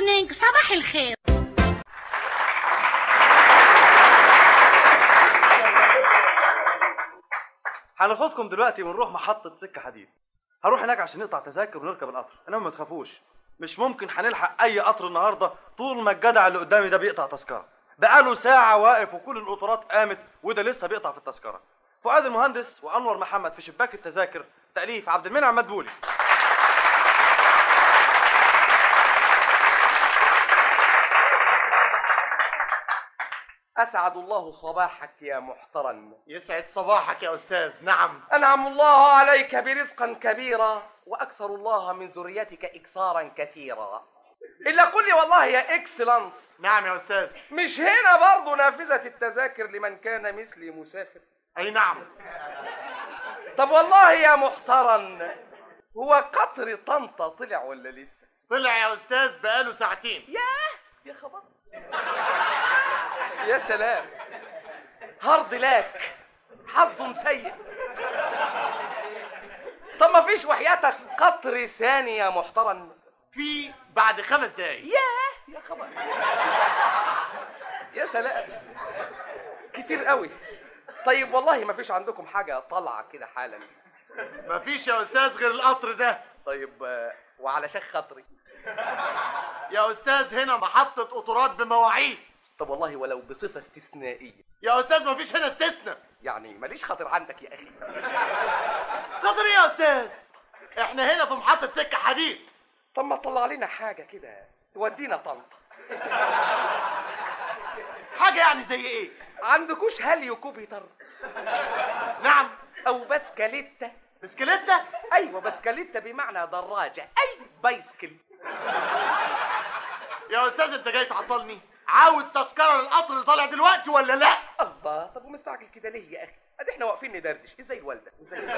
مورنينج، صباح الخير. هناخدكم دلوقتي ونروح محطة سكة حديد. هروح هناك عشان نقطع تذاكر ونركب القطر، انما ما تخافوش، مش ممكن هنلحق اي قطر النهارده طول ما الجدع اللي قدامي ده بيقطع تذكرة. بقاله ساعة واقف وكل القطارات قامت وده لسه بيقطع في التذكرة. فؤاد المهندس وانور محمد في شباك التذاكر، تأليف عبد المنعم مدبولي. أسعد الله صباحك يا محترم. يسعد صباحك يا أستاذ. نعم. أنعم الله عليك برزقا كبيرا وأكثر الله من ذريتك إكثارا كثيرا. إلا قل لي والله يا إكسلانس. نعم يا أستاذ. مش هنا برضو نافذة التذاكر لمن كان مثلي مسافر؟ أي نعم. طب والله يا محترم، هو قطر طنطا طلع ولا لسه؟ طلع يا أستاذ بقاله ساعتين. يا خبر. يا سلام، هارد لك، حظ سيء. طب ما فيش وحياتك قطر ثاني يا محترم؟ في بعد 5 دقايق. يا خبر. يا سلام، كتير قوي. طيب والله ما فيش عندكم حاجة طالعة كده حالا؟ مفيش يا أستاذ غير القطر ده. طيب وعلى شيخ خاطري يا أستاذ هنا محطة قطارات بمواعيد. طب والله ولو بصفة استثنائية. يا أستاذ مفيش هنا استثناء. يعني ماليش خاطر عندك يا أخي. خاطر إيه يا أستاذ؟ إحنا هنا في محطة سكة حديد. طب ما تطلع لنا حاجة كده تودينا طنطا. حاجة يعني زي إيه؟ عندكوش هاليو كوبيتر؟ نعم. أو بسكليتة؟ بسكليتة؟ أيوة بسكليتة بمعنى دراجة، أي بايسكل. يا أستاذ أنت جاي تعطلني؟ عاوز تذكرة للقطر اللي طالع دلوقتي ولا لا؟ الله، طب ومستعجل كده ليه يا أخي؟ أدي إحنا واقفين ندردش، إزاي الوالدة؟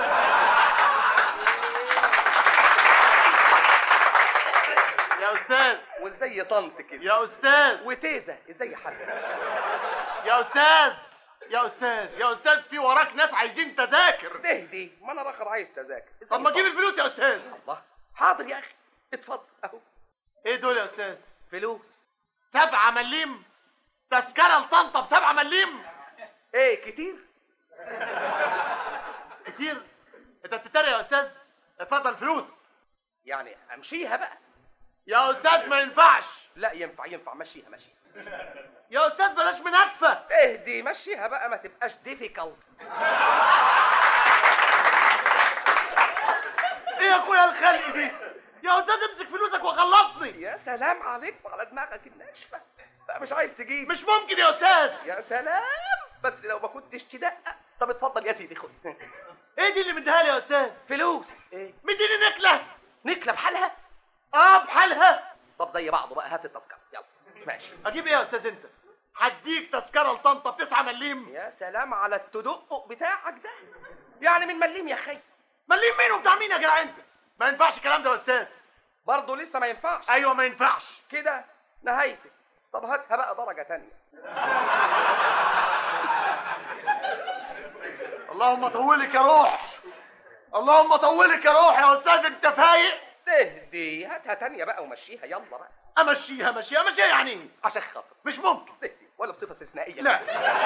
يا أستاذ. وإزاي طنط كده؟ يا أستاذ. وتيزة، إزاي حد؟ يا أستاذ. يا أستاذ. يا أستاذ في وراك ناس عايزين تذاكر. دي ما أنا راخر عايز تذاكر. طب ما تجيب الفلوس يا أستاذ. الله، حاضر يا أخي، اتفضل أهو. إيه دول يا أستاذ؟ فلوس 7 مليم. تذكرة لطنطا ب7 مليم. إيه كتير؟ كتير؟ أنت بتتريق يا أستاذ؟ اتفضل فلوس. يعني أمشيها بقى؟ يا أستاذ ما ينفعش. لا ينفع، مشيها. يا أستاذ بلاش مناكفة. اهدي، مشيها بقى، ما تبقاش ديفيكالت. إيه يا أخويا الخلق دي؟ يا أستاذ امسك فلوسك وخلصني. يا سلام عليك وعلى دماغك الناشفة. لا مش عايز تجيب. مش ممكن يا أستاذ. يا سلام، بس لو ما كنتش تدقق. طب اتفضل يا سيدي، خد. إيه دي اللي مديها لي يا أستاذ؟ فلوس. إيه؟ مديني نكلة. نكلة بحالها؟ بحالها. طب زي بعضه بقى، هات التذكرة يلا. ماشي. أجيب إيه يا أستاذ أنت؟ هديك تذكرة لطنطا ب9 مليم. يا سلام على التدقق بتاعك ده. يعني من مليم يا خي. مليم مين وبتاع مين يا جدع أنت؟ ما ينفعش الكلام ده يا أستاذ. برضه لسه ما ينفعش؟ أيوه ما ينفعش كده نهايتك. طب هاتها بقى درجة تانية. اللهم طولك يا روح. اللهم طولك يا روح يا أستاذ. أنت فايق؟ تهدي، هاتها تانية بقى ومشيها يلا بقى. مشيها يعني إيه؟ عشان خاطر. مش ممكن. تهدي ولا بصفة استثنائية. لا.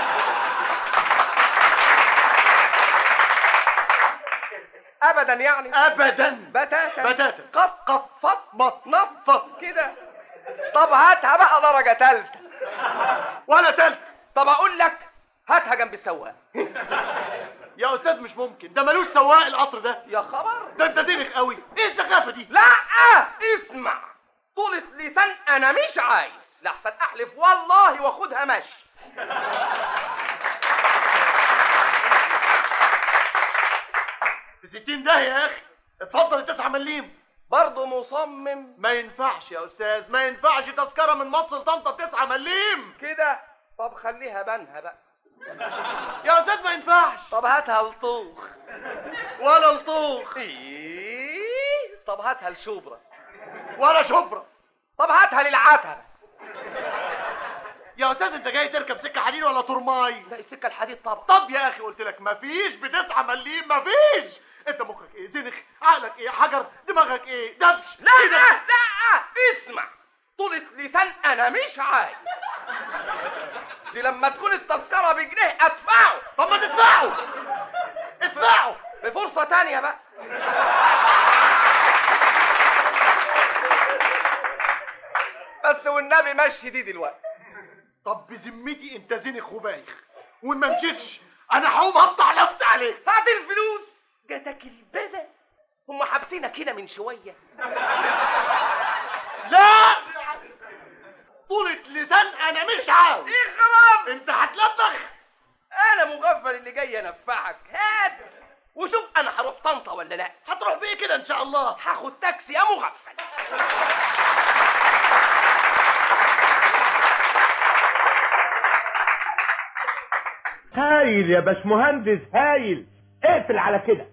ابدا يعني؟ ابدا. بتاتا. قط فط نط كده. طب هاتها بقى درجة تالتة. ولا تالتة. طب اقول لك هاتها جنب السواق. يا استاذ مش ممكن، ده ملوش سواق القطر ده. يا خبر، ده انت زينك قوي. ايه السخافة دي؟ لا اسمع، طولة لسان انا مش عايز، لحسن احلف والله واخدها مشي. ب60 ده يا اخي. اتفضل ال9 مليم. برضه مصمم؟ ما ينفعش يا استاذ، ما ينفعش تذكرة من مصر لطنطا ب9 مليم كده. طب خليها بنها بقى. يا استاذ ما ينفعش. طب هاتها لطوخ. ولا لطوخ. طب هاتها لشبرا. ولا شبرا. طب هاتها للعتبة. يا استاذ انت جاي تركب سكة حديد ولا ترماي؟ لا السكة الحديد طبعا. طب يا اخي قلت لك مفيش ب9 مليم، مفيش. انت مخك ايه؟ زنخ؟ عقلك ايه؟ حجر؟ دماغك ايه؟ دبش؟ لا اسمع، طولة لسان انا مش عايز. دي لما تكون التذكرة بجنيه ادفعه. طب ما تدفعوا، ادفعوا بفرصة تانية بقى. بس والنبي مشي دي دلوقتي. طب بذمتي انت زيني خبايخ، وان ما مشيتش انا هقوم هقطع نفسي عليك. هات الفلوس. جاتك البلد. هم حابسينك هنا من شوية. لا، طولة لسان انا مش عاوز. اخرب. انت هتلبخ. انا مغفل اللي جاي انفعك. هات وشوف انا هروح طنطا ولا لا. هتروح بيه كده ان شاء الله؟ هاخد تاكسي يا مغفل. هايل يا باشمهندس، هايل. اقفل على كده.